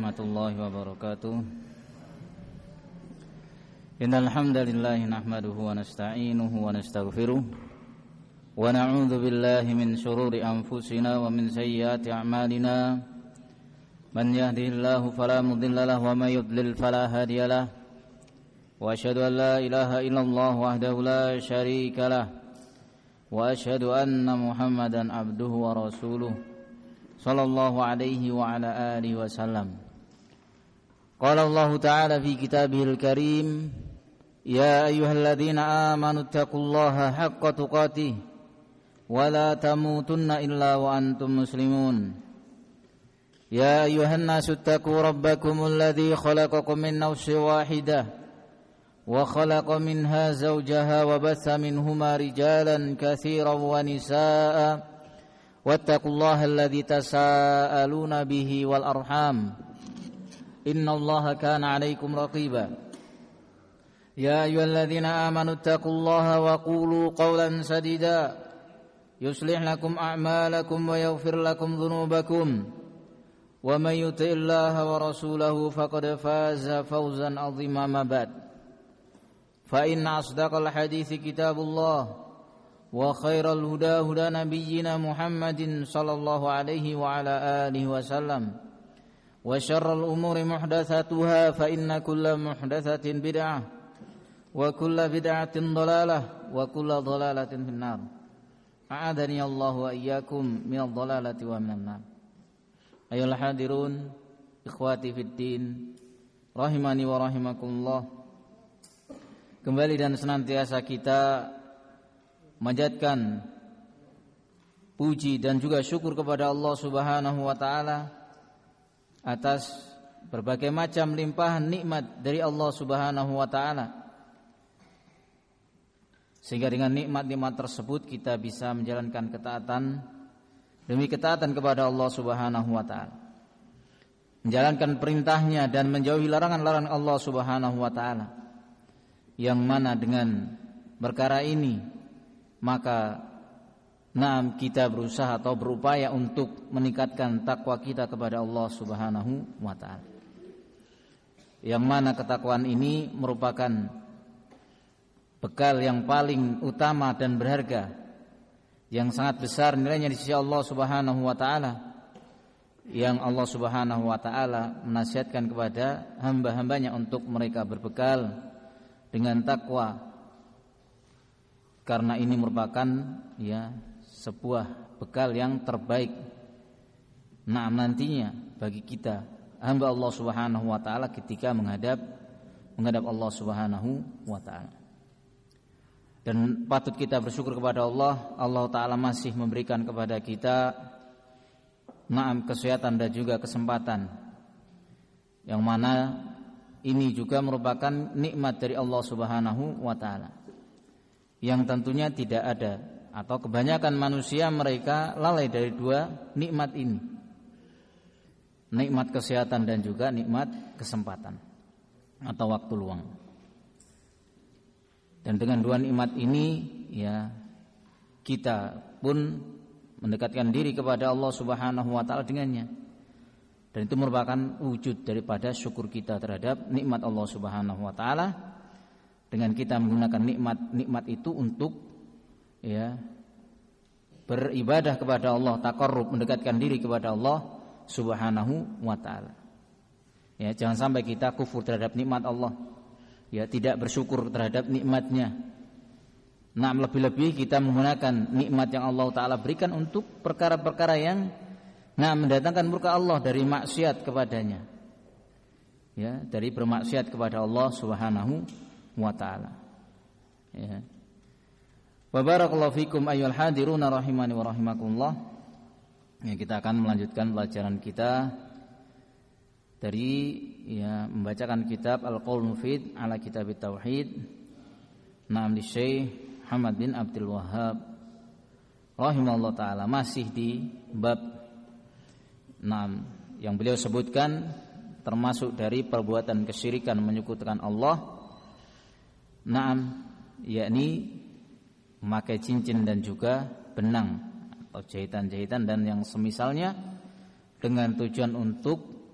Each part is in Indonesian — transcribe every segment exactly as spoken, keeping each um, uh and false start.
warahmatullahi wabarakatuh. Innal hamdalillah nahmaduhu wa nasta'inuhu wa nastaghfiruh wa na'udzu billahi min shururi anfusina wa min sayyiati a'malina. Man yahdihillahu fala mudilla lahu wa may yudlil fala hadiya lahu. Wa asyhadu an la ilaha illallah wahdahu la syarika lahu wa asyhadu anna Muhammadan abduhu wa rasuluh sallallahu alaihi wa ala alihi wasallam. Qala Allah ta'ala fi kitabihil karim, ya ayyuhalladzina amanu taqullaha haqqa tuqatih wa la tamutunna illa wa antum muslimun. Ya ayyuhan nasu taqu rabbakumul ladzi khalaqakum min nafsin wahidah wa khalaqa minha zawjaha wa batha minhuma rijalan katsiran wa nisaa'a wattaqullaha alladzi tasaaluna bihi wal arham innallaha kana 'alaikum raqiba. Ya ayyuhalladzina amanu taqullaha wa qulu qawlan sadida yuslih lakum a'malakum wa yaghfir lakum dhunubakum wa may yuti'illaha wa rasulahu faqad faza fawzan 'azima. Ma ba'd, fa inna asdaqal hadithi kitabullah wa khairal huda huda nabiyyina Muhammadin sallallahu alaihi wa ala alihi wasallam wa syarral umuri muhdatsatuha fa inna kulla muhdatsatin bid'ah wa kulla bid'atin dhalalah wa kulla dhalalatin finnar. A'adani Allah wa iyyakum minadh dhalalati wa minan nar. Ayyuhal hadirun ikhwati fid din rahimani wa rahimakumullah. Kembali dan senantiasa kita manjatkan puji dan juga syukur kepada Allah Subhanahu wa taala atas berbagai macam limpahan nikmat dari Allah Subhanahu wa taala, sehingga dengan nikmat-nikmat tersebut kita bisa menjalankan ketaatan demi ketaatan kepada Allah Subhanahu wa taala, menjalankan perintahnya dan menjauhi larangan-larangan Allah Subhanahu wa taala, yang mana dengan perkara ini maka naam kita berusaha atau berupaya untuk meningkatkan takwa kita kepada Allah Subhanahu wa taala, yang mana ketakwaan ini merupakan bekal yang paling utama dan berharga, yang sangat besar nilainya di sisi Allah Subhanahu wa taala, yang Allah Subhanahu wa taala menasihatkan kepada hamba-hambanya untuk mereka berbekal dengan takwa, karena ini merupakan ya sebuah bekal yang terbaik nah nantinya bagi kita hamba Allah Subhanahu wa taala ketika menghadap menghadap Allah Subhanahu wa taala. Dan patut kita bersyukur kepada Allah, Allah taala masih memberikan kepada kita na'am kesehatan dan juga kesempatan, yang mana ini juga merupakan nikmat dari Allah Subhanahu wa taala, yang tentunya tidak ada atau kebanyakan manusia mereka lalai dari dua nikmat ini, nikmat kesehatan dan juga nikmat kesempatan atau waktu luang. Dan dengan dua nikmat ini ya kita pun mendekatkan diri kepada Allah Subhanahu wa taala dengannya, dan itu merupakan wujud daripada syukur kita terhadap nikmat Allah Subhanahu wa taala, dengan kita menggunakan nikmat-nikmat itu untuk ya beribadah kepada Allah, taqarrub, mendekatkan diri kepada Allah Subhanahu wa taala. Ya, jangan sampai kita kufur terhadap nikmat Allah, ya tidak bersyukur terhadap nikmatnya. Nah, lebih-lebih kita menggunakan nikmat yang Allah taala berikan untuk perkara-perkara yang nah mendatangkan murka Allah dari maksiat kepadanya. Ya, dari bermaksiat kepada Allah Subhanahu wa ta'ala. Ya. Wa barakallahu fikum ayyuhal hadiruna rahimani wa rahimakumullah. Ya, kita akan melanjutkan pelajaran kita dari ya membacakan kitab Al-Qaul Mufid ala Kitabit Tauhid. Naam di Syekh Muhammad bin Abdul Wahhab rahimahullah taala, masih di bab naam yang beliau sebutkan termasuk dari perbuatan kesyirikan menyekutukan Allah. Naam, yakni memakai cincin dan juga benang atau jahitan-jahitan dan yang semisalnya, dengan tujuan untuk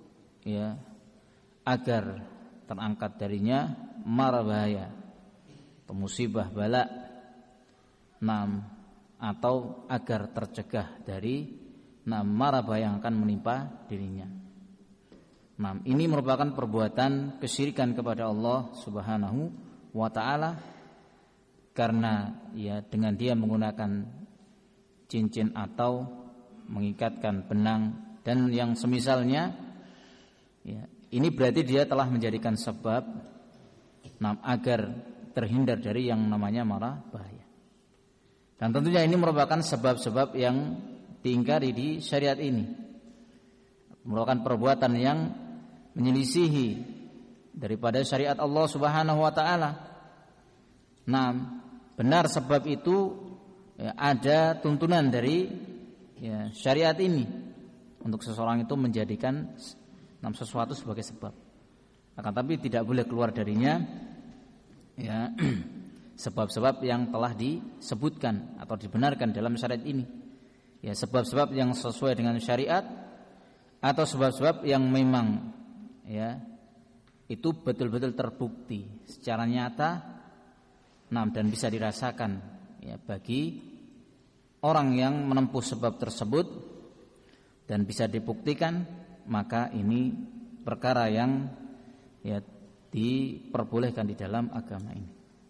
ya agar terangkat darinya mara bahaya atau musibah bala, nam atau agar tercegah dari nam mara bahaya yang akan menimpa dirinya. Nam ini merupakan perbuatan kesyirikan kepada Allah Subhanahu wa taala, karena ya dengan dia menggunakan cincin atau mengikatkan benang dan yang semisalnya, ya ini berarti dia telah menjadikan sebab nah, agar terhindar dari yang namanya mara bahaya. Dan tentunya ini merupakan sebab-sebab yang diingkari di syariat ini, merupakan perbuatan yang menyelisihi daripada syariat Allah Subhanahu wa taala. Nah, benar sebab itu ya, ada tuntunan dari ya, syariat ini untuk seseorang itu menjadikan nam sesuatu sebagai sebab. Akan tapi tidak boleh keluar darinya ya sebab-sebab yang telah disebutkan atau dibenarkan dalam syariat ini. Ya, sebab-sebab yang sesuai dengan syariat atau sebab-sebab yang memang ya itu betul-betul terbukti secara nyata, nah, dan bisa dirasakan ya bagi orang yang menempuh sebab tersebut dan bisa dibuktikan, maka ini perkara yang ya diperbolehkan di dalam agama ini.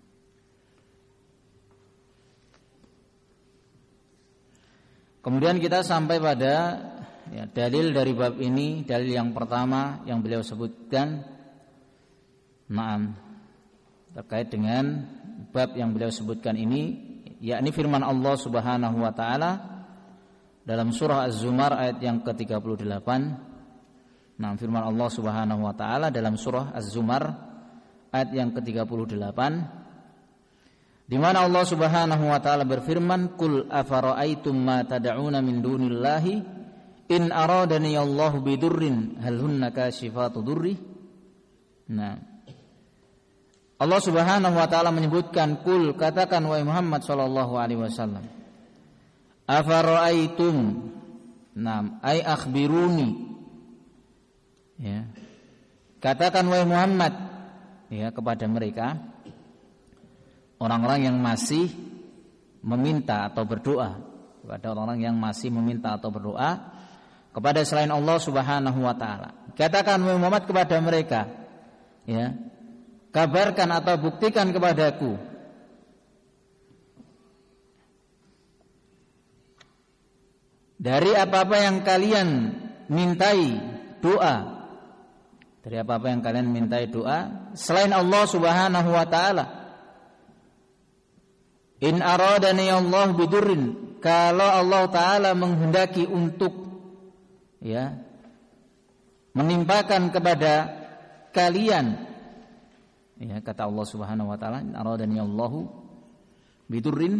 Kemudian kita sampai pada ya, dalil dari bab ini. Dalil yang pertama yang beliau sebutkan, naam, terkait dengan bab yang beliau sebutkan ini, yakni firman Allah Subhanahu wa taala dalam surah Az-Zumar ayat yang ke tiga puluh delapan. Nah, firman Allah Subhanahu wa taala dalam surah Az-Zumar ayat yang ke tiga puluh delapan, di mana Allah Subhanahu wa taala berfirman, "Qul afara'aitum ma tad'una min dunillahi in aradani Allahu bidurrin hal hunna kashifatu durri." Nah, Allah Subhanahu wa taala menyebutkan, "Qul," katakan wahai Muhammad sallallahu alaihi wasallam, "afara'aitum," nam ai akhbiruni, ya. Katakan wahai Muhammad ya kepada mereka, orang-orang yang masih meminta atau berdoa, kepada orang-orang yang masih meminta atau berdoa kepada selain Allah Subhanahu wa taala. Katakan wahai Muhammad kepada mereka, ya, kabarkan atau buktikan kepadaku dari apa-apa yang kalian mintai doa, dari apa-apa yang kalian mintai doa selain Allah Subhanahu wa taala. In aradani Allah bidurrin, kalau Allah taala menghendaki untuk ya menimpakan kepada kalian, ya, kata Allah Subhanahu wa taala, in aradani Allahu bidurrin,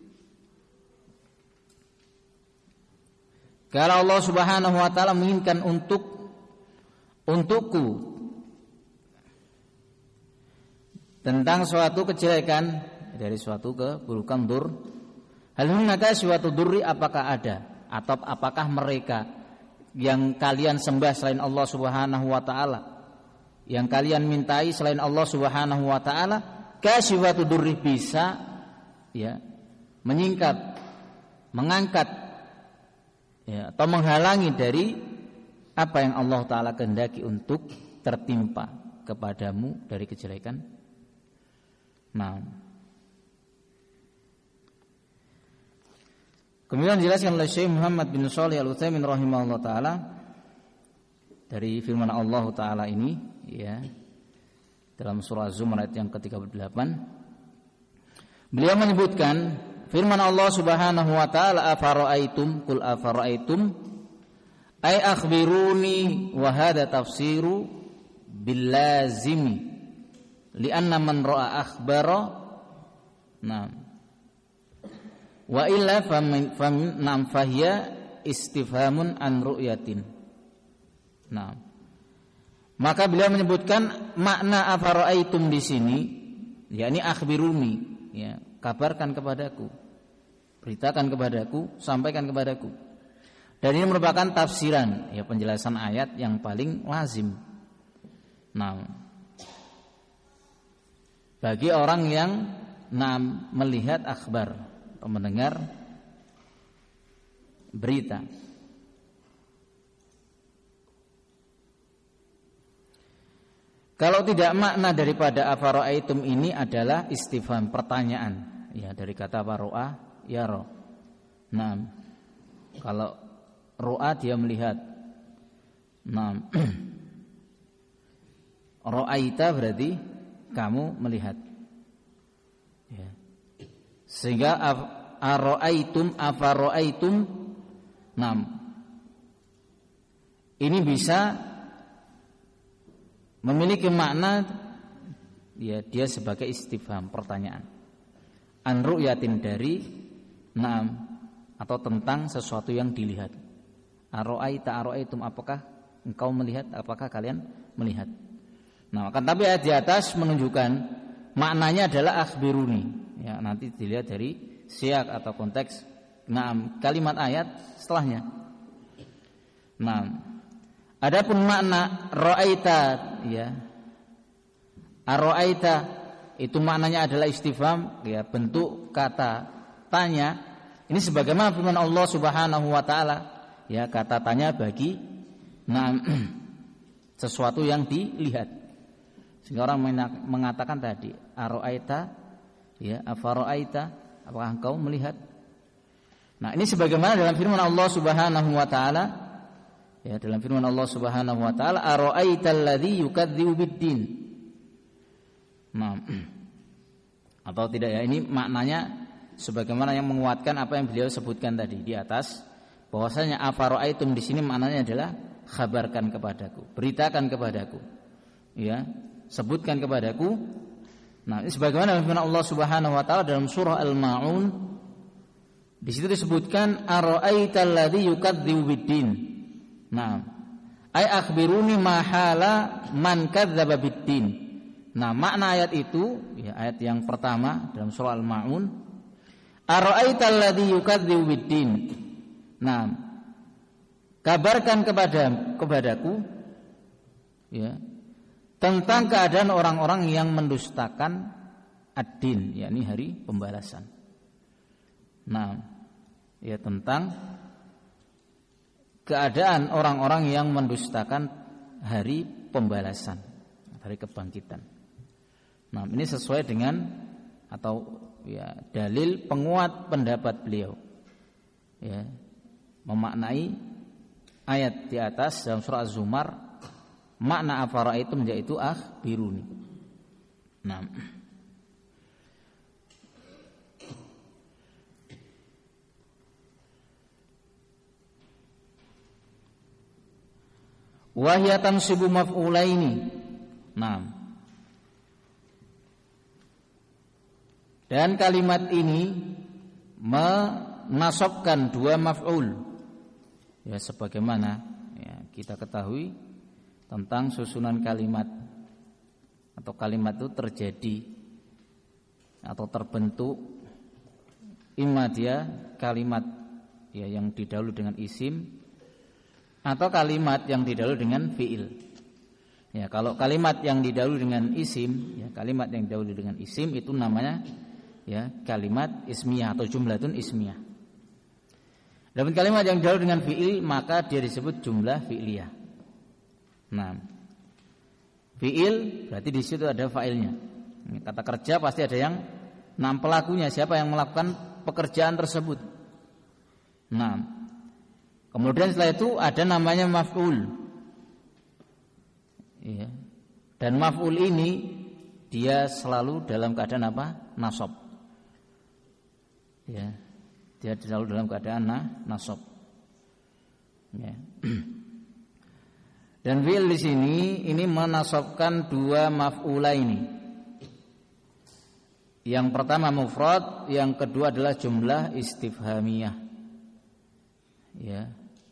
kalau Allah Subhanahu wa taala menginginkan untuk untukku tentang suatu kejelekan, dari suatu keburukan, dur, hal hunaka suatu durri, apakah ada atau apakah mereka yang kalian sembah selain Allah Subhanahu wa taala, yang kalian mintai selain Allah Subhanahu wa taala, kasyifatu durri, bisa ya menyingkat, mengangkat ya atau menghalangi dari apa yang Allah taala kehendaki untuk tertimpa kepadamu dari kejelekan. Nah, kemudian dijelaskan oleh Syekh Muhammad bin Shalih Al-Utsaimin rahimahullah taala dari firman Allah taala ini ya dalam surah Az-Zumar ayat yang ke tiga puluh delapan, beliau menyebutkan firman Allah Subhanahu wa taala, afara'aitum, qul afara'aitum ay akhbiruni, wa hadha tafsiru bil lazimi li anna man ra'a akhbara. Nah, wa illa fam nam fahiya istifhamun an ru'yatin. Nah, maka beliau menyebutkan makna afara'aitum di sini, yakni akhbiruni, ya, kabarkan kepadaku, beritakan kepadaku, sampaikan kepadaku. Dan ini merupakan tafsiran, ya penjelasan ayat yang paling lazim. Nah, bagi orang yang nah, melihat akhbar atau mendengar berita. Kalau tidak, makna daripada afara'aitum ini adalah istifham, pertanyaan, ya dari kata apa, ro'a yara. Nah, kalau ro'a dia melihat. Nah, ro'aita berarti kamu melihat. Ya. Sehingga aro'aitum afaro'aitum, nah, ini bisa memiliki makna, ya dia sebagai istifham, pertanyaan. An ru'yatin, dari na'am, atau tentang sesuatu yang dilihat. Aro'aita aro'aitum, apakah engkau melihat, apakah kalian melihat. Nah, akan tapi ayat di atas menunjukkan maknanya adalah akhbiruni. Ya, nanti dilihat dari siyak atau konteks na'am kalimat ayat setelahnya. Nah, adapun makna ra'aita, ya, ar-ra'aita itu maknanya adalah istifham, ya bentuk kata tanya. Ini sebagaimana firman Allah Subhanahu wa taala, ya kata tanya bagi nah, sesuatu yang dilihat. Sehingga orang mengatakan tadi, ar-ra'aita, ya afara'aita, apakah engkau melihat? Nah, ini sebagaimana dalam firman Allah Subhanahu wa taala, ya dalam firman Allah Subhanahu wa taala, ara'aital ladzi yukadzibu biddin. Nah, atau tidak, ya ini maknanya sebagaimana yang menguatkan apa yang beliau sebutkan tadi di atas, bahwasanya afara'aitum di sini maknanya adalah khabarkan kepadaku, beritakan kepadaku. Ya, sebutkan kepadaku. Nah, ini sebagaimana dalam firman Allah Subhanahu wa taala dalam surah Al-Maun, di situ disebutkan ara'aital ladzi yukadzibu biddin. Nah, ay akhbiruni mahala man kadzdzaba biddin. Nah, makna ayat itu, ya ayat yang pertama dalam surah Al-Maun, ara'aital ladzi yukadzibu biddin. Nah, kabarkan kepada kepadaku, ya, tentang keadaan orang-orang yang mendustakan ad-din, yakni hari pembalasan. Nah, ya tentang keadaan orang-orang yang mendustakan hari pembalasan, hari kebangkitan. Nah, ini sesuai dengan atau ya dalil penguat pendapat beliau. Ya, memaknai ayat di atas dalam surah Az-Zumar, makna afara'aitum yaitu akhbiruni. Nah, wahya tansibu maf'ulaini. Nah, dan kalimat ini menasabkan dua maf'ul. Ya sebagaimana ya, kita ketahui tentang susunan kalimat, atau kalimat itu terjadi atau terbentuk imma dia kalimat ya yang didahului dengan isim, atau kalimat yang didahului dengan fiil. Ya, kalau kalimat yang didahului dengan isim, ya kalimat yang didahului dengan isim itu namanya ya kalimat ismiyah atau jumlatun ismiyah. Dan kalimat yang didahului dengan fiil maka dia disebut jumlah fi'liyah. Nah, fiil berarti di situ ada fa'ilnya. Kata kerja pasti ada yang enam pelakunya, siapa yang melakukan pekerjaan tersebut. Nah, kemudian setelah itu ada namanya maf'ul. Ya. Dan maf'ul ini dia selalu dalam keadaan apa? Nasab. Ya. Dia selalu dalam keadaan nah, nasab. Ya. Dan fi'il di sini ini menasabkan dua maf'ula ini. Yang pertama mufrad, yang kedua adalah jumlah istifhamiyah. Ya.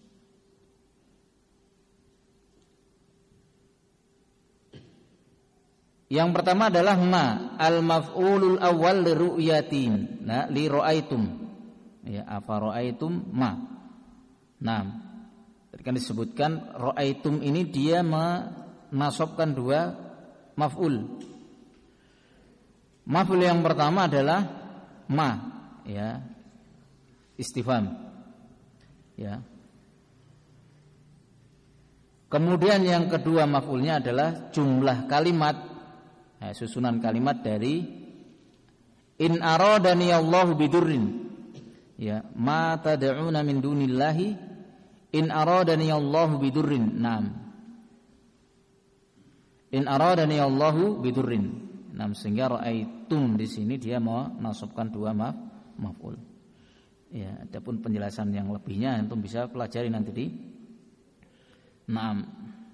Yang pertama adalah ma al-maf'ulul awwal li ru'yatin, nah li ra'aitum. Ya, afa ra'aitum ma. Nah, tadi kan disebutkan ra'aitum ini dia menasabkan dua maf'ul. Maf'ul yang pertama adalah ma, ya, istifham, ya. Kemudian yang kedua maf'ulnya adalah jumlah kalimat, ya, susunan kalimat dari in aradani Allahu bidurrin, ya, ma tad'una min dunillahi in aradani Allahu bidurrin. Naam. In aradani Allahu bidurrin. Naam, sehingga ra'aitum di sini dia mau nasabkan dua maf maf'ul. Ya, adapun penjelasan yang lebihnya antum bisa pelajari nanti di Naam.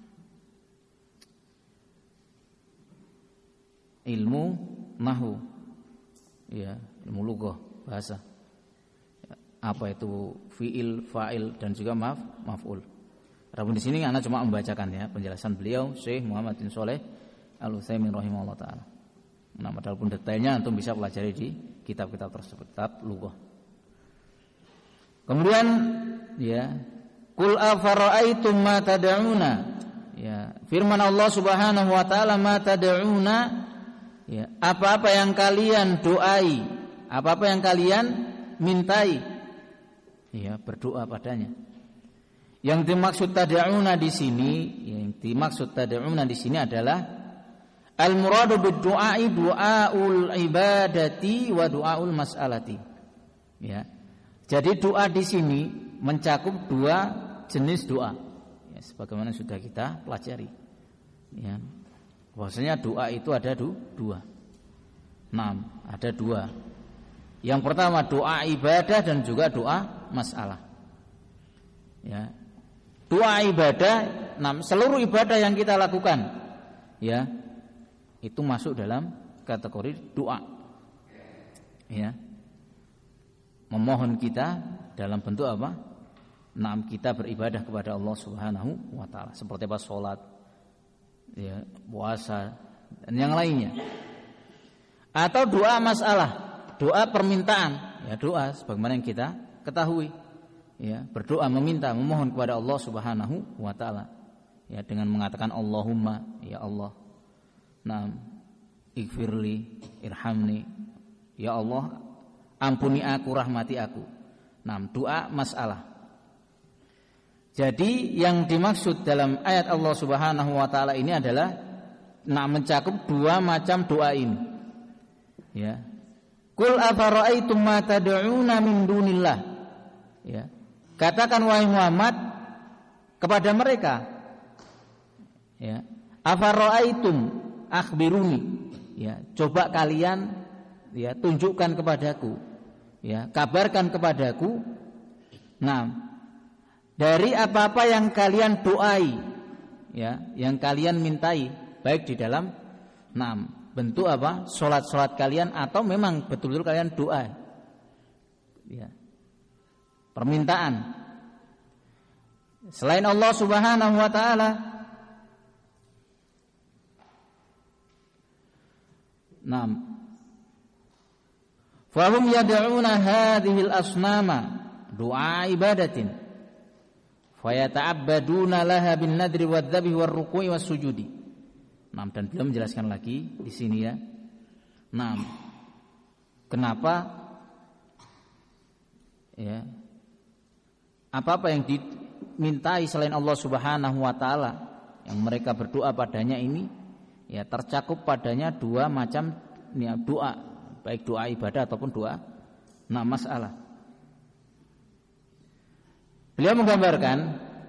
Ilmu nahwu. Ya, ilmu lughah, bahasa. Apa itu fiil, fa'il dan juga maf, maf'ul. Adapun di sini ana cuma membacakan ya penjelasan beliau Syekh Muhammad bin Shalih Al-Utsaimin rahimahullah taala. Nah, adapun detailnya antum bisa pelajari di kitab-kitab tersebut, kitab lughah. Kemudian ya, qul afara'aitum ma tad'una. Ya, firman Allah Subhanahu wa taala ma tad'una, ya, apa-apa yang kalian doai, apa-apa yang kalian mintai, ya, berdoa padanya. Yang dimaksud tad'una di sini, yang dimaksud tad'una di sini adalah al-muradu bid-du'ai du'aul ibadati wa du'aul mas'alati. Ya. Jadi doa di sini mencakup dua jenis doa. Ya, sebagaimana sudah kita pelajari. Ya. Bahwasanya doa itu ada du, dua. Nah, ada dua. Yang pertama doa ibadah dan juga doa masalah. Ya. Doa ibadah, nah, seluruh ibadah yang kita lakukan, ya, itu masuk dalam kategori doa. Ya. Memohon kita dalam bentuk apa? Nah, kita beribadah kepada Allah Subhanahu wa taala, seperti apa salat, ya, puasa dan yang lainnya. Atau doa masalah, doa permintaan, ya, doa sebagaimana yang kita ketahui. Ya, berdoa meminta, memohon kepada Allah Subhanahu wa taala. Ya, dengan mengatakan Allahumma, ya Allah. Naam, ighfirli, irhamni. Ya Allah, ampuni aku, rahmati aku. Naam, doa masalah. Jadi yang dimaksud dalam ayat Allah Subhanahu wa taala ini adalah nah, mencakup dua macam doa ini. Ya. Qul afara'aitum ma tad'una min dunillah. Ya. Katakan wahai Muhammad kepada mereka, ya, afara'aitum akhbiruni, ya, coba kalian, ya, tunjukkan kepadaku, ya, kabarkan kepadaku, nah, dari apa-apa yang kalian doai, ya, yang kalian mintai, baik di dalam, nah, bentuk apa, solat-solat kalian atau memang betul-betul kalian doa, ya, permintaan selain Allah Subhanahu wa taala. Naam. Fahum yad'una hadhil asnama du'a ibadatin fayata'abbaduna laha bin nadri wadh-dhabhi war-ruku'i was-sujudi. Naam, dan beliau menjelaskan lagi di sini ya. Naam. Kenapa ya, apa-apa yang dimintai selain Allah Subhanahu wa taala yang mereka berdoa padanya ini, ya, tercakup padanya dua macam, ya, doa, baik doa ibadah ataupun doa nah masalah. Beliau menggambarkan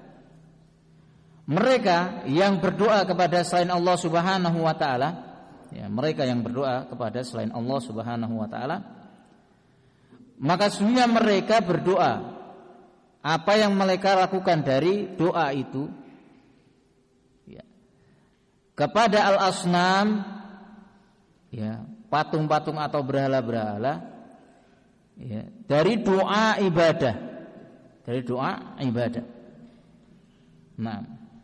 mereka yang berdoa kepada selain Allah Subhanahu wa taala, ya, mereka yang berdoa kepada selain Allah Subhanahu wa taala, maka sesungguhnya mereka berdoa. Apa yang mereka lakukan dari doa itu, ya, kepada al-asnam, ya, patung-patung atau berhala-berhala, ya, dari doa ibadah, dari doa ibadah. Nah,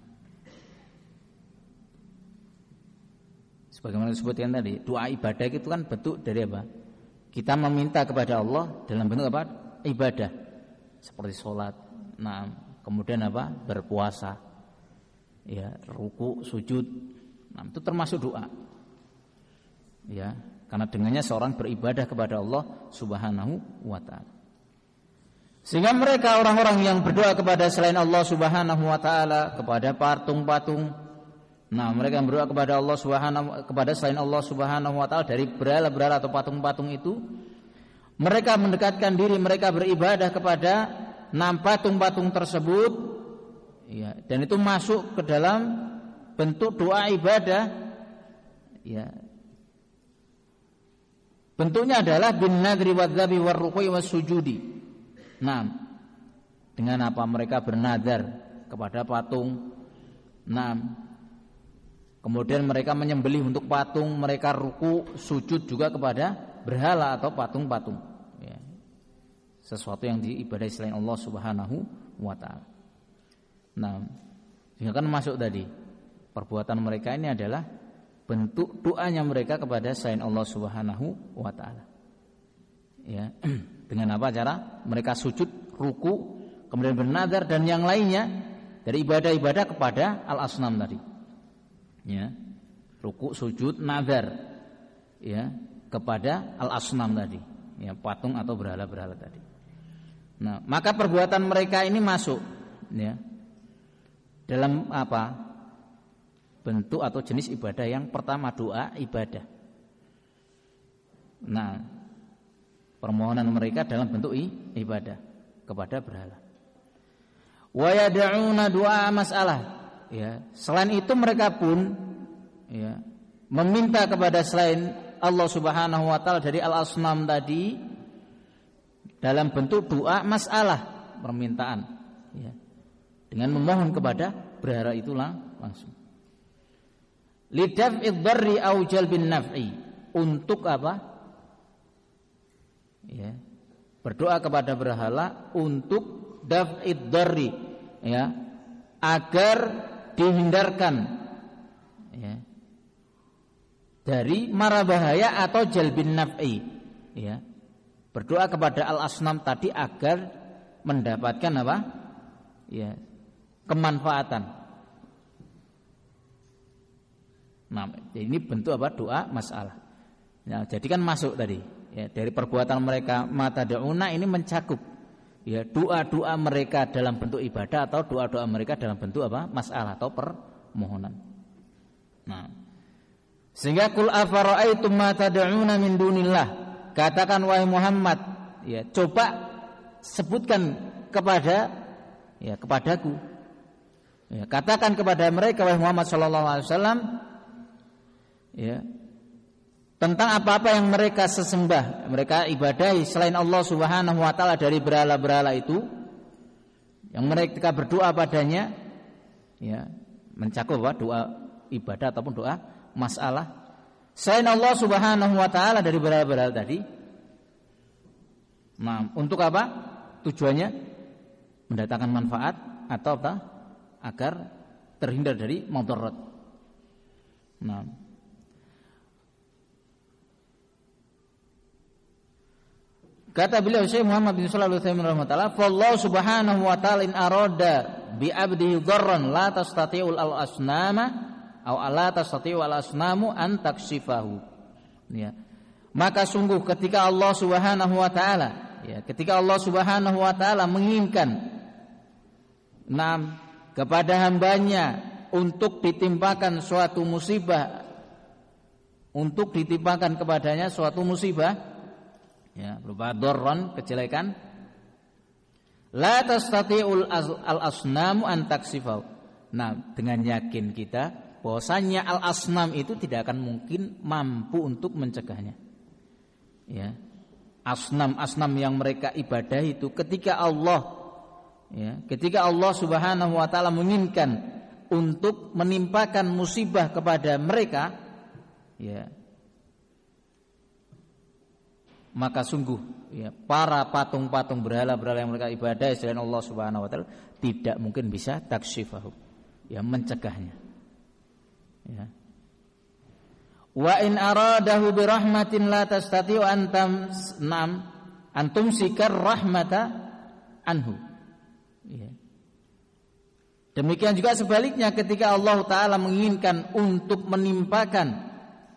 sebagaimana disebutkan tadi, doa ibadah itu kan bentuk dari apa? Kita meminta kepada Allah dalam bentuk apa? Ibadah. Seperti sholat, nah, kemudian apa? Berpuasa. Ya, ruku, sujud. Nah, itu termasuk doa. Ya, karena dengannya seorang beribadah kepada Allah Subhanahu wa taala. Sehingga mereka orang-orang yang berdoa kepada selain Allah Subhanahu wa taala, kepada patung-patung. Nah, mereka yang berdoa kepada Allah Subhanahu kepada selain Allah Subhanahu wa taala dari berhala-berhala atau patung-patung itu, mereka mendekatkan diri, mereka beribadah kepada enam patung-patung tersebut, ya, dan itu masuk ke dalam bentuk doa ibadah, ya. Bentuknya adalah bin nadri wadzabi warruku'i wassujudi. Nah, dengan apa mereka bernadar kepada patung. Nah, kemudian mereka menyembelih untuk patung, mereka ruku, sujud juga kepada berhala atau patung-patung, ya. Sesuatu yang diibadahi selain Allah Subhanahu wa taala. Nah, sehingga kan masuk tadi, perbuatan mereka ini adalah bentuk doanya mereka kepada selain Allah Subhanahu wa taala. Ya, dengan apa cara? Mereka sujud, ruku, kemudian bernadar dan yang lainnya dari ibadah-ibadah kepada al-asnam tadi. Ya. Ruku, sujud, nadar, ya, kepada al-asnam tadi, ya, patung atau berhala-berhala tadi. Nah, maka perbuatan mereka ini masuk, ya, dalam apa? Bentuk atau jenis ibadah yang pertama, doa ibadah. Nah, permohonan mereka dalam bentuk ibadah kepada berhala. Wa yad'una du'a mas'alah, ya. Selain itu mereka pun, ya, meminta kepada selain Allah Subhanahu wa taala dari al-asnam tadi dalam bentuk doa masalah, permintaan, ya, dengan memohon kepada berhala itulah langsung. Lidaf'id dharri au jalbin naf'i, untuk apa? Ya, berdoa kepada berhala untuk daf'id dharri, ya, agar dihindarkan, ya, dari mara bahaya atau jalbin naf'i, ya. Berdoa kepada al-asnam tadi agar mendapatkan apa? Ya, kemanfaatan. Nah, ini bentuk apa? Doa masalah. Nah, jadi kan masuk tadi, ya, dari perbuatan mereka mata dauna ini mencakup, ya, doa-doa mereka dalam bentuk ibadah atau doa-doa mereka dalam bentuk apa? Masalah atau permohonan. Nah, sehingga kul afara'aitum ma tad'una min dunillah, katakan wahai Muhammad, ya, coba sebutkan kepada, ya, kepadaku, ya, katakan kepada mereka wahai Muhammad sallallahu alaihi wasallam, ya, tentang apa-apa yang mereka sesembah, mereka ibadahi selain Allah Subhanahu wa taala dari berhala-berhala itu, yang mereka berdoa padanya, ya, mencakup apa? Doa ibadah ataupun doa masalah selain Allah Subhanahu wa taala dari berhala-berhala tadi. Nah, untuk apa? Tujuannya mendatangkan manfaat atau apa? Agar terhindar dari mudarat. Nah, kata beliau Syekh Muhammad bin Shalih Al-Utsaimin rahimahullah, "Fallahu subhanahu wa ta'ala in arada bi 'abdihi dharran la tastati'ul al-asnama aw la tastati'u al-asnamu an takshifahu." Ya. Maka sungguh ketika Allah Subhanahu wa taala, ya, ketika Allah Subhanahu wa taala menginginkan nam kepada hambanya untuk ditimpakan suatu musibah, untuk ditimpakan kepadanya suatu musibah, ya, berupa dharran, kejelekan, la tastati'ul al-asnamu an takshifahu. Nah, dengan yakin kita bahwasanya al-asnam itu tidak akan mungkin mampu untuk mencegahnya. Ya. Asnam-asnam yang mereka ibadah itu ketika Allah, ya, ketika Allah Subhanahu wa taala menginginkan untuk menimpakan musibah kepada mereka, ya, maka sungguh, ya, para patung-patung berhala-berhala yang mereka ibadah selain Allah Subhanahu wa taala tidak mungkin bisa takshifahu, ya, mencegahnya. Ya. Wa in aradahu bi rahmatin la tastati'u an tamnam antum sikar rahmata anhu. Ya. Demikian juga sebaliknya ketika Allah Ta'ala menginginkan untuk menimpakan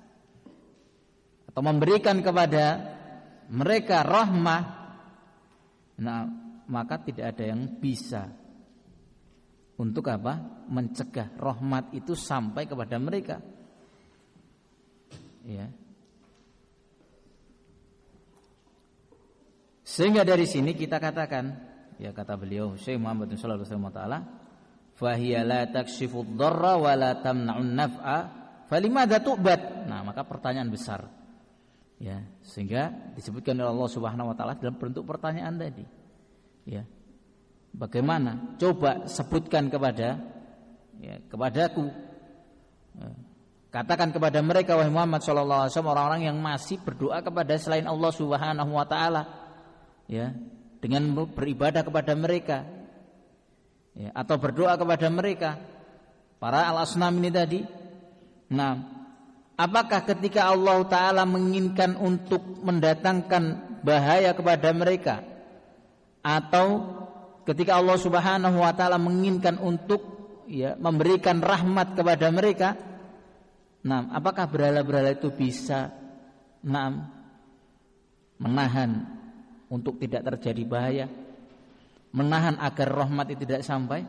atau memberikan kepada mereka rahmah, nah maka tidak ada yang bisa untuk apa? Mencegah rahmat itu sampai kepada mereka. Ya. Sehingga dari sini kita katakan, ya kata beliau Syekh Muhammad bin Shalih Al-Utsaimin taala, fahiya la takshifu ad-darra wa la tamna'un naf'a falimada tu'bad. Nah, maka pertanyaan besar. Ya, sehingga disebutkan oleh Allah Subhanahu wa taala dalam bentuk pertanyaan tadi. Ya. Bagaimana? Coba sebutkan kepada ya, kepadaku. Ya. Katakan kepada mereka wahai Muhammad sallallahu alaihi wasallam, orang-orang yang masih berdoa kepada selain Allah Subhanahu wa taala, ya, dengan beribadah kepada mereka. Ya, atau berdoa kepada mereka para al-asnam ini tadi. Nah, apakah ketika Allah Ta'ala menginginkan untuk mendatangkan bahaya kepada mereka, atau ketika Allah Subhanahu wa Ta'ala menginginkan untuk ya, memberikan rahmat kepada mereka, nah, apakah berhala-berhala itu bisa nah, menahan untuk tidak terjadi bahaya, menahan agar rahmat itu tidak sampai?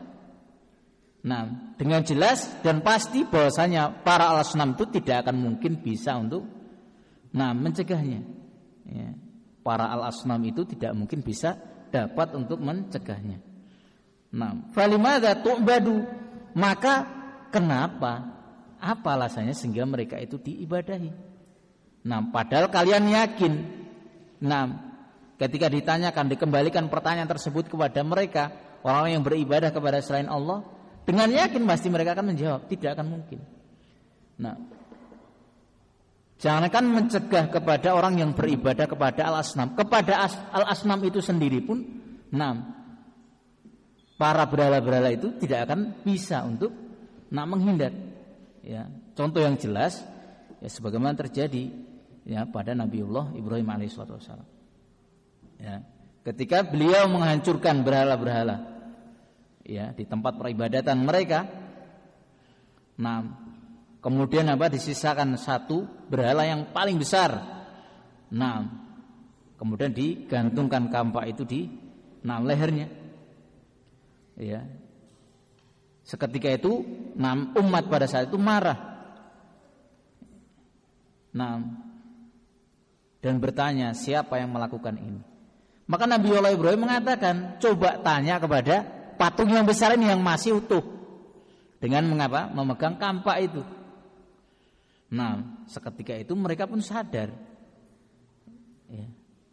Nah, dengan jelas dan pasti bahwasanya para al-asnam itu tidak akan mungkin bisa untuk nah mencegahnya. Ya. Para al-asnam itu tidak mungkin bisa dapat untuk mencegahnya. Nah, falimada tu'badu, maka kenapa? Apa alasannya sehingga mereka itu diibadahi? Nah, padahal kalian yakin. Nah, ketika ditanyakan, dikembalikan pertanyaan tersebut kepada mereka, orang-orang yang beribadah kepada selain Allah, dengan yakin pasti mereka akan menjawab, tidak akan mungkin. Nah, jangankan mencegah kepada orang yang beribadah kepada al-asnam, kepada al-asnam itu sendiri pun, nah, para berhala-berhala itu tidak akan bisa untuk nak menghindar. Ya, contoh yang jelas, ya sebagaimana terjadi ya pada Nabiullah Ibrahim alaihissalam. Ya, ketika beliau menghancurkan berhala-berhala ya di tempat peribadatan mereka, nah kemudian apa disisakan satu berhala yang paling besar, nah kemudian digantungkan kampak itu di nah lehernya, ya seketika itu nah umat pada saat itu marah, nah dan bertanya siapa yang melakukan ini. Maka Nabi Allah Ibrahim mengatakan, coba tanya kepada patung yang besar ini yang masih utuh, dengan mengapa memegang kampak itu. Nah, seketika itu mereka pun sadar ya,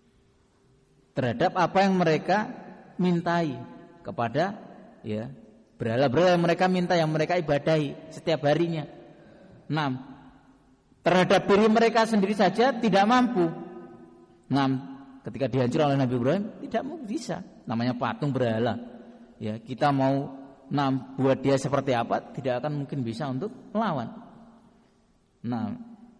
terhadap apa yang mereka mintai kepada ya berhala-berhala yang mereka minta, yang mereka ibadahi setiap harinya. Nah, terhadap diri mereka sendiri saja tidak mampu. Nah, ketika dihancurkan oleh Nabi Ibrahim, tidak mau bisa. Namanya patung berhala. Ya, kita mau nah, buat dia seperti apa, tidak akan mungkin bisa untuk melawan. Nah,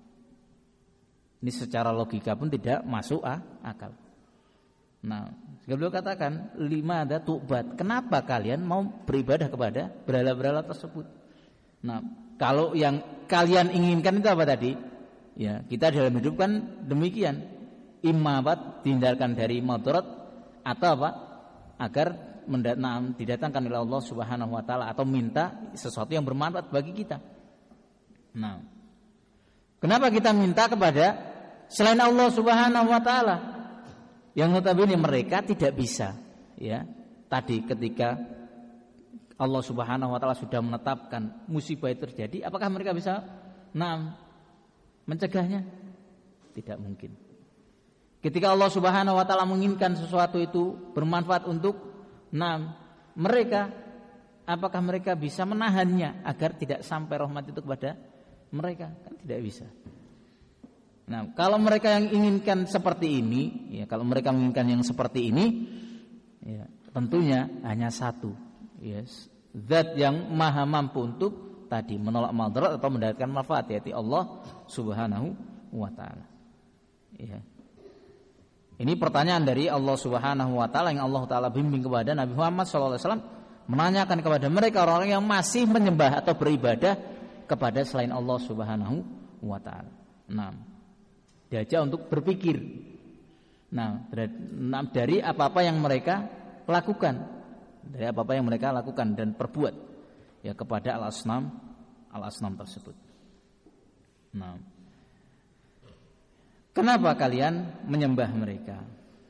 ini secara logika pun tidak masuk ah, akal. Nah, beliau katakan lima ada tu'bat. Kenapa kalian mau beribadah kepada berhala-berhala tersebut? Nah, kalau yang kalian inginkan itu apa tadi? Ya, kita dalam hidup kan demikian. Imabat dihindarkan dari madarat, atau apa? Agar mendatang, didatangkan oleh Allah Subhanahu wa taala, atau minta sesuatu yang bermanfaat bagi kita. Nah, kenapa kita minta kepada selain Allah Subhanahu wa taala? Yang notabene mereka tidak bisa, ya. Tadi ketika Allah Subhanahu wa taala sudah menetapkan musibah itu terjadi, apakah mereka bisa nah mencegahnya? Tidak mungkin. Ketika Allah Subhanahu wa taala menginginkan sesuatu itu bermanfaat untuk nah mereka, apakah mereka bisa menahannya agar tidak sampai rahmat itu kepada mereka? Kan tidak bisa. Nah, kalau mereka yang inginkan seperti ini, ya kalau mereka menginginkan yang seperti ini, ya tentunya hanya satu, ya zat yang maha mampu untuk tadi menolak madarat atau mendatangkan manfaat, yaitu Allah Subhanahu wa taala. Ya. Ini pertanyaan dari Allah Subhanahu wa taala yang Allah taala bimbing kepada Nabi Muhammad sallallahu alaihi wasallam menanyakan kepada mereka orang-orang yang masih menyembah atau beribadah kepada selain Allah Subhanahu wa taala. Nah, diajak untuk berpikir. Nah, dari apa-apa yang mereka lakukan, dari apa-apa yang mereka lakukan dan perbuat ya kepada al-asnam, al-asnam tersebut. Nah, kenapa kalian menyembah mereka?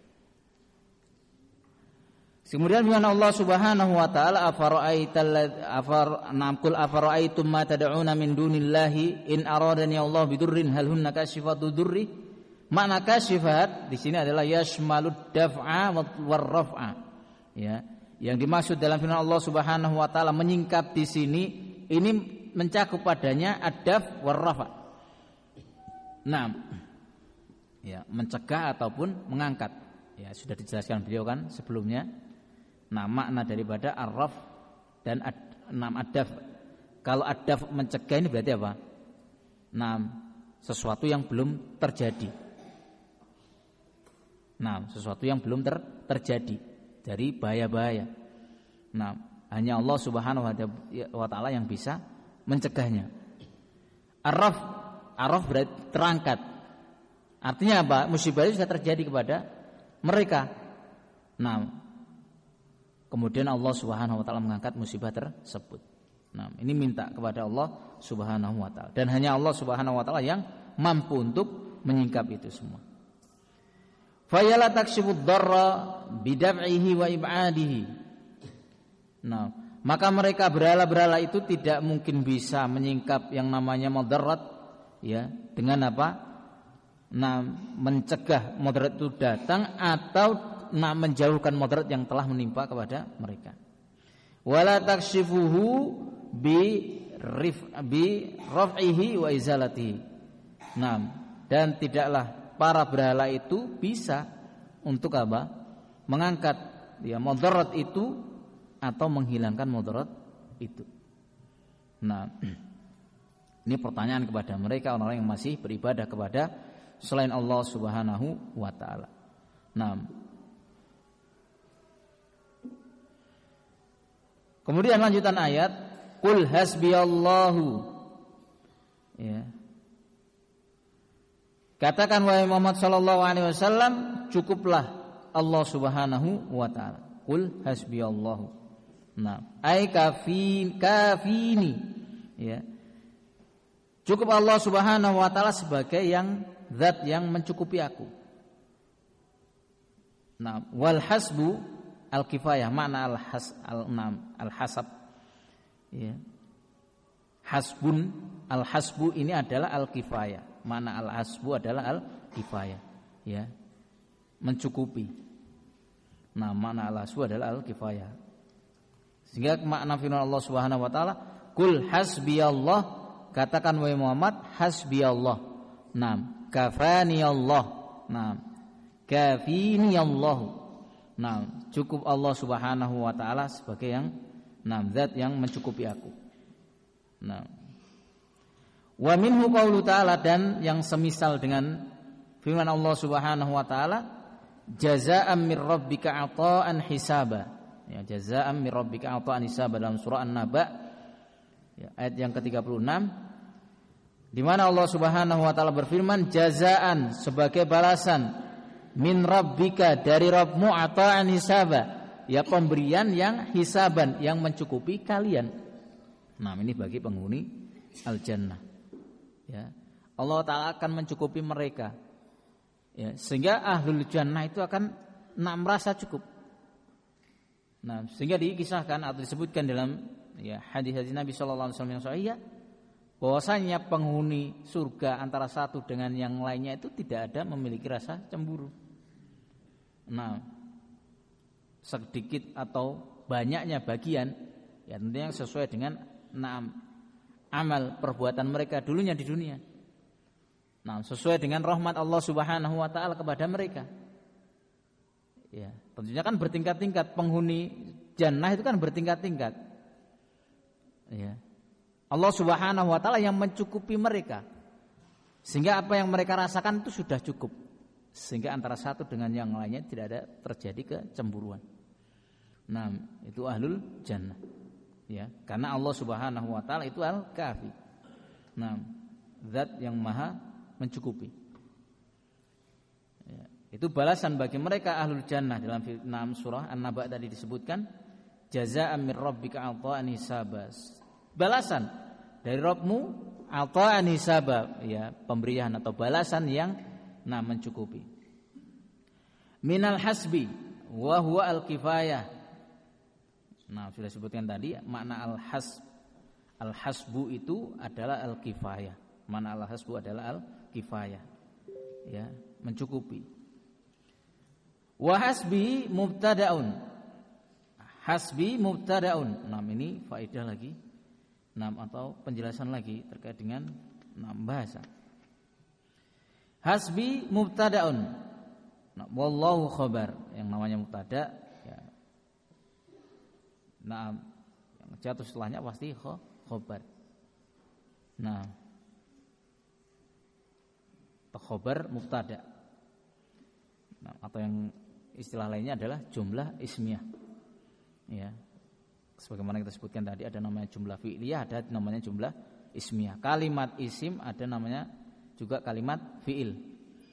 Kemudian firman Allah Subhanahu wa taala, afara'aital afar namkul afara'aitum ma tad'una min dunillahi in aradani Allah bidurrin hal hunna kashifatu durri. Makna kashifat di sini adalah yashmalud daf'a war raf'a. Ya, yang dimaksud dalam firman Allah Subhanahu wa taala menyingkap di sini ini mencakup padanya ad-daf war rafa'. Nah, ya, mencegah ataupun mengangkat. Ya, sudah dijelaskan beliau kan sebelumnya. Nah, makna daripada ar-raf dan ad, nam ad-daf. Kalau ad-daf mencegah ini berarti apa? Nah, sesuatu yang belum terjadi. Nah, sesuatu yang belum ter, terjadi dari bahaya-bahaya. Nah, hanya Allah Subhanahu wa taala yang bisa mencegahnya. Ar-raf, ar-raf berarti terangkat. Artinya apa? Musibah itu sudah terjadi kepada mereka. Nah, kemudian Allah Subhanahu wa taala mengangkat musibah tersebut. Nah, ini minta kepada Allah Subhanahu wa taala dan hanya Allah Subhanahu wa taala yang mampu untuk menyingkap itu semua. Fayala takshifud darra bidaf'ihi wa ib'adihi. Nah, maka mereka berhala-berhala itu tidak mungkin bisa menyingkap yang namanya mudarat ya, dengan apa? Nah, mencegah mudarat itu datang atau nah menjauhkan mudarat yang telah menimpa kepada mereka. Wala takshifuhu bi rif bi raf'ihi wa izalatihi. Nah, dan tidaklah para berhala itu bisa untuk apa? Mengangkat ya mudarat itu atau menghilangkan mudarat itu. Nah, ini pertanyaan kepada mereka orang-orang yang masih beribadah kepada selain Allah Subhanahu wa taala. Nah, kemudian lanjutan ayat, qul hasbiyallahu. Ya. Katakan wahai Muhammad sallallahu alaihi wasallam, cukuplah Allah Subhanahu wa taala. Qul hasbiyallahu. Nah, ai kafin kafini. Ya. Cukup Allah Subhanahu wa taala sebagai yang zat yang mencukupi aku. Nah, wal hasbu al kifayah, makna al has al nam al hasab. Ya. Hasbun al hasbu ini adalah al kifayah. Makna al hasbu adalah al kifayah. Ya. Mencukupi. Nah, makna al hasbu adalah al kifayah. Sehingga makna firman Allah Subhanahu wa taala, "Qul hasbiyallah," katakan wahai Muhammad, hasbiyallah. Naam, kafani Allah. Naam, kafini Allah. Naam, cukup Allah Subhanahu wa taala sebagai yang naam zat yang mencukupi aku. Naam. Wa minhu qaulu ta'ala, dan yang semisal dengan firman Allah Subhanahu wa taala, jazaa'an mir rabbika 'ata'an hisaba. Ya, jazaa'an mir rabbika 'ata'an hisaba dalam surah An-Naba ya, ayat yang ke tiga puluh enam, di mana Allah Subhanahu wa taala berfirman, jazaa'an sebagai balasan, min rabbika dari Rabbmu, 'ata'an hisaba, ya pemberian yang hisaban, yang mencukupi kalian. Nah, ini bagi penghuni al-jannah. Ya, Allah Ta'ala akan mencukupi mereka. Ya, sehingga ahlul jannah itu akan nak merasa cukup. Nah, sehingga dikisahkan atau disebutkan dalam ya hadis-hadis Nabi Sallallahu Alaihi Wasallam yang sahih, bahwasanya penghuni surga antara satu dengan yang lainnya itu tidak ada memiliki rasa cemburu. Nah, sedikit atau banyaknya bagian, ya tentunya sesuai dengan naam amal perbuatan mereka dulunya di dunia. Nah, sesuai dengan rahmat Allah Subhanahu wa taala kepada mereka. Ya, tentunya kan bertingkat-tingkat, penghuni jannah itu kan bertingkat-tingkat. Ya. Allah Subhanahu wa taala yang mencukupi mereka. Sehingga apa yang mereka rasakan itu sudah cukup. Sehingga antara satu dengan yang lainnya tidak ada terjadi kecemburuan. Nah, itu ahlul jannah. Ya, karena Allah Subhanahu wa taala itu al-kafi. Nah, zat yang maha mencukupi. Ya, itu balasan bagi mereka ahlul jannah dalam enam surah An-Naba tadi disebutkan jazaa'an mir rabbika 'ata'an hisaba. Balasan dari Rabbmu 'ata'an hisaba, ya, pemberian atau balasan yang nah mencukupi. Minal hasbi wa huwa al-kifayah. Nah, sudah sebutkan tadi makna al-hasb. Al-hasbu itu adalah al-kifayah. Makna al-hasbu adalah al-kifayah. Ya, mencukupi. Wa hasbi mubtada'un. Hasbi mubtada'un. Nah, ini faedah lagi. Nah, atau penjelasan lagi terkait dengan nah, bahasa. Hasbi mubtada'un. Nah, wallahu khabar. Yang namanya mubtada, ya. Nah, yang jatuh setelahnya pasti khabar. Nah, khabar mubtada. Nah, atau yang istilah lainnya adalah jumlah ismiyah. Ya. Sebagaimana kita sebutkan tadi ada namanya jumlah fi'liyah, ada namanya jumlah ismiyah. Kalimat isim ada namanya juga kalimat fi'il.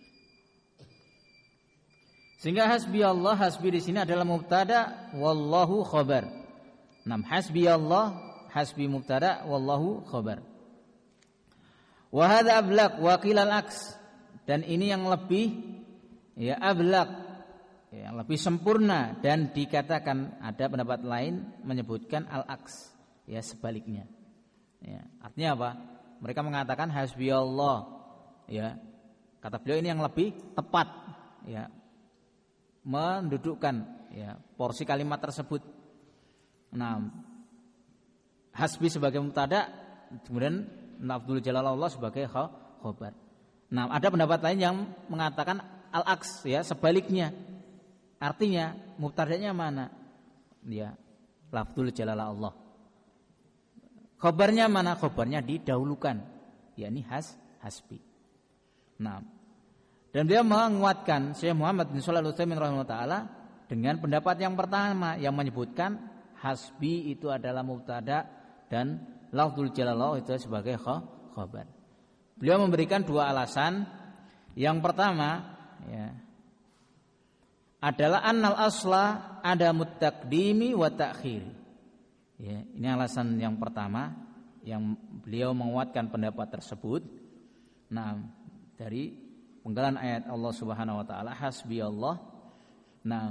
Sehingga hasbi Allah, hasbi di sini adalah mubtada, wallahu khabar. Nam hasbi Allah, hasbi mubtada, wallahu khabar. Wa hadza ablaq wa qila al-aks. Dan ini yang lebih ya ablaq, yang lebih sempurna, dan dikatakan ada pendapat lain menyebutkan al-aks, ya sebaliknya. Ya, artinya apa? Mereka mengatakan hasbi Allah, ya. Kata beliau ini yang lebih tepat, ya. Mendudukkan ya porsi kalimat tersebut. Nah, hasbi sebagai mubtada, kemudian lafdzul jalalallah sebagai khabar. Nah, ada pendapat lain yang mengatakan al-aks, ya sebaliknya. Artinya mubtadanya mana? Ya, lafdzul jalalallah. Khabarnya mana? Khabarnya didahulukan, yakni has hasbi. Nah, dan dia menguatkan Syekh Muhammad bin Shalih Al-Utsaimin rahimahullah taala dengan pendapat yang pertama yang menyebutkan hasbi itu adalah mubtada dan lafdzul jalalallah itu sebagai khabar. Beliau memberikan dua alasan. Yang pertama, ya, adalah annal asla ada mutaqdimi wa ta'khir. Ya, ini alasan yang pertama yang beliau menguatkan pendapat tersebut. Nah, dari penggalan ayat Allah Subhanahu wa taala hasbi Allah. Nah,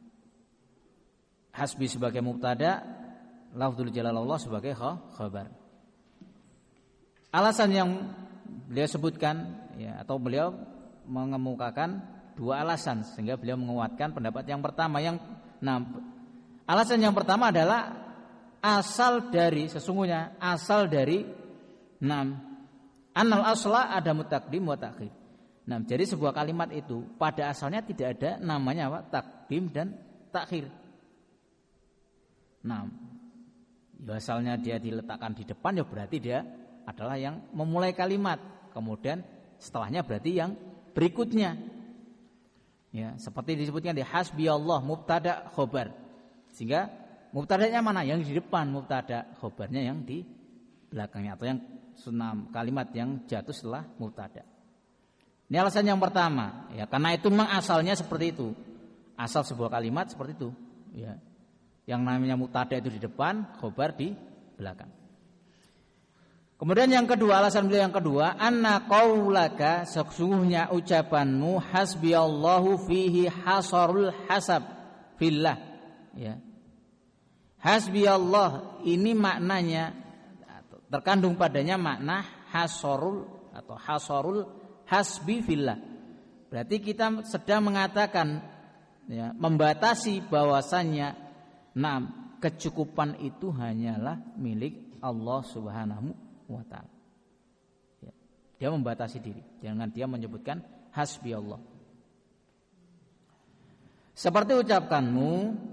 hasbi sebagai mubtada, lafdzul jalalallah sebagai khabar. Alasan yang beliau sebutkan ya, atau beliau mengemukakan dua alasan sehingga beliau menguatkan pendapat yang pertama yang nah, alasan yang pertama adalah asal dari sesungguhnya asal dari enam annal asla ada mutaqdim wa ta'khir. Nah, jadi sebuah kalimat itu pada asalnya tidak ada namanya apa? Takdim dan takhir. Nah, ya asalnya dia diletakkan di depan ya berarti dia adalah yang memulai kalimat. Kemudian setelahnya berarti yang berikutnya. Ya, seperti disebutkan di hasbi Allah mubtada khobar. Sehingga mubtadanya mana? Yang di depan, mubtada khobarnya yang di belakangnya atau yang sunam kalimat yang jatuh setelah mubtada. Ini alasan yang pertama, ya karena itu memang asalnya seperti itu. Asal sebuah kalimat seperti itu, ya. Yang namanya mubtada itu di depan, khobar di belakang. Kemudian yang kedua, alasan beliau yang kedua, anna qaulaka, sesungguhnya ucapanmu hasbiyallahu fihi hasarul hasab fillah, ya. Hasbiyallah ini maknanya terkandung padanya makna hasarul atau hasarul hasbi fillah. Berarti kita sedang mengatakan ya, membatasi bahwasannya nah, kecukupan itu hanyalah milik Allah Subhanahu wa taala. Ya, dia membatasi diri dengan dia menyebutkan hasbi Allah. Seperti ucapkanmu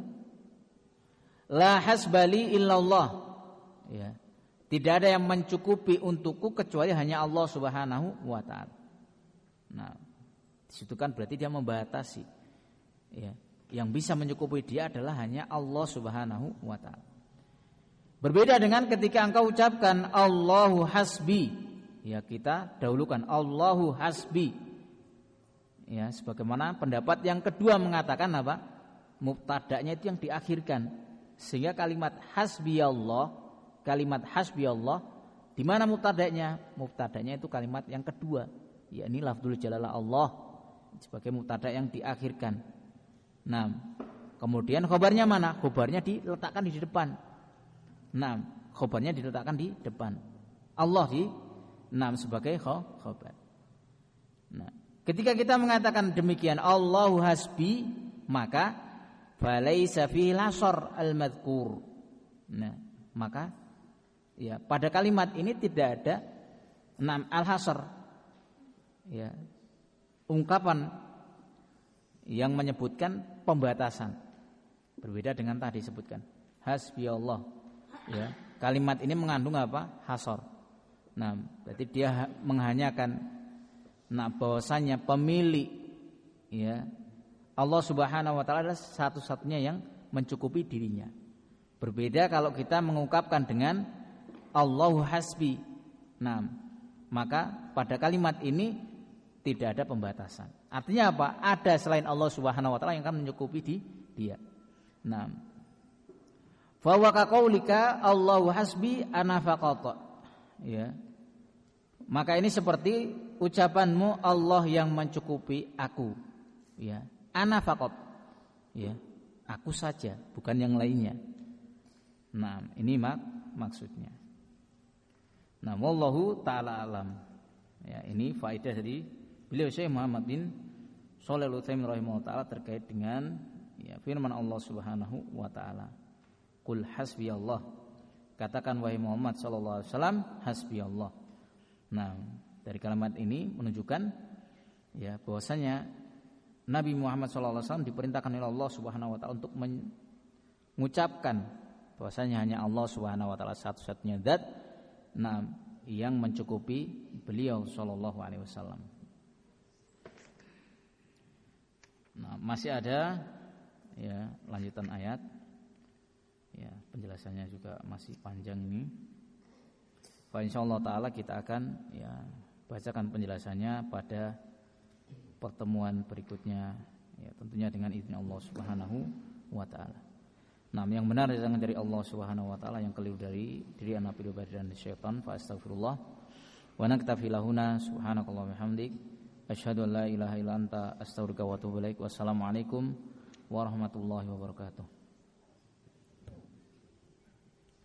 la hasbali illallah. Ya. Tidak ada yang mencukupi untukku kecuali hanya Allah Subhanahu wa taala. Nah, disitu kan berarti dia membatasi. Ya. Yang bisa mencukupi dia adalah hanya Allah Subhanahu wa taala. Berbeda dengan ketika engkau ucapkan Allahu hasbi, ya kita dahulukan Allahu hasbi. Ya, sebagaimana pendapat yang kedua mengatakan apa? Mubtada'nya itu yang diakhirkan. Sehingga kalimat hasbiyallah, kalimat hasbiyallah di mana mubtada'nya? Mubtada'nya itu kalimat yang kedua, yakni lafdzul jalalah Allah sebagai mubtada' yang diakhirkan. Nah, kemudian khobarnya mana? Khobarnya diletakkan di depan. Nah, khobarnya diletakkan di depan. Allah di enam sebagai khobar. Nah, ketika kita mengatakan demikian Allahu hasbi, maka falaisa fihi lasar al-madhkur. Nah, maka ya pada kalimat ini tidak ada enam al-hasr. Ya. Ungkapan yang menyebutkan pembatasan. Berbeda dengan tadi disebutkan hasbiyallah. Ya, kalimat ini mengandung apa? Hasar. Nah, berarti dia menghanyakan nah bahwasanya pemilik ya Allah Subhanahu wa taala adalah satu-satunya yang mencukupi dirinya. Berbeda kalau kita mengungkapkan dengan Allahu hasbi. Nah, maka pada kalimat ini tidak ada pembatasan. Artinya apa? Ada selain Allah Subhanahu wa taala yang akan mencukupi di dia. Nah, fa wa qaulika Allahu hasbi ana faqat. Ya. Maka ini seperti ucapanmu Allah yang mencukupi aku. Ya. Ana faqat. Ya. Aku saja, bukan yang lainnya. Nah, ini mak maksudnya. Nah, wallahu taala alam. Ya, ini faedah dari beliau Syekh Muhammad bin Shalih Al-Utsaimin rahimahullah taala terkait dengan ya firman Allah Subhanahu wa taala. Qul hasbiyallah. Katakan wahai Muhammad sallallahu alaihi wasallam, hasbiyallah. Nah, dari kalimat ini menunjukkan ya bahwasanya Nabi Muhammad sallallahu alaihi wasallam diperintahkan oleh Allah Subhanahu wa taala untuk mengucapkan bahwasanya hanya Allah Subhanahu wa taala satu-satunya zat nah yang mencukupi beliau sallallahu alaihi wasallam. Nah, masih ada ya lanjutan ayat. Ya, penjelasannya juga masih panjang ini. Fa insyaallah taala kita akan ya bacakan penjelasannya pada pertemuan berikutnya ya tentunya dengan izin Allah Subhanahu wa taala. Nah, yang benar datang dari Allah Subhanahu wa taala, yang keliru dari diri anak pribadi dan syaitan. Fa astaghfirullah wa naktafi lahuna subhanakallah wa bihamdik asyhadu an la ilaha illa anta astaghfiruka wa atubu ilaik. Wassalamualaikum warahmatullahi wabarakatuh.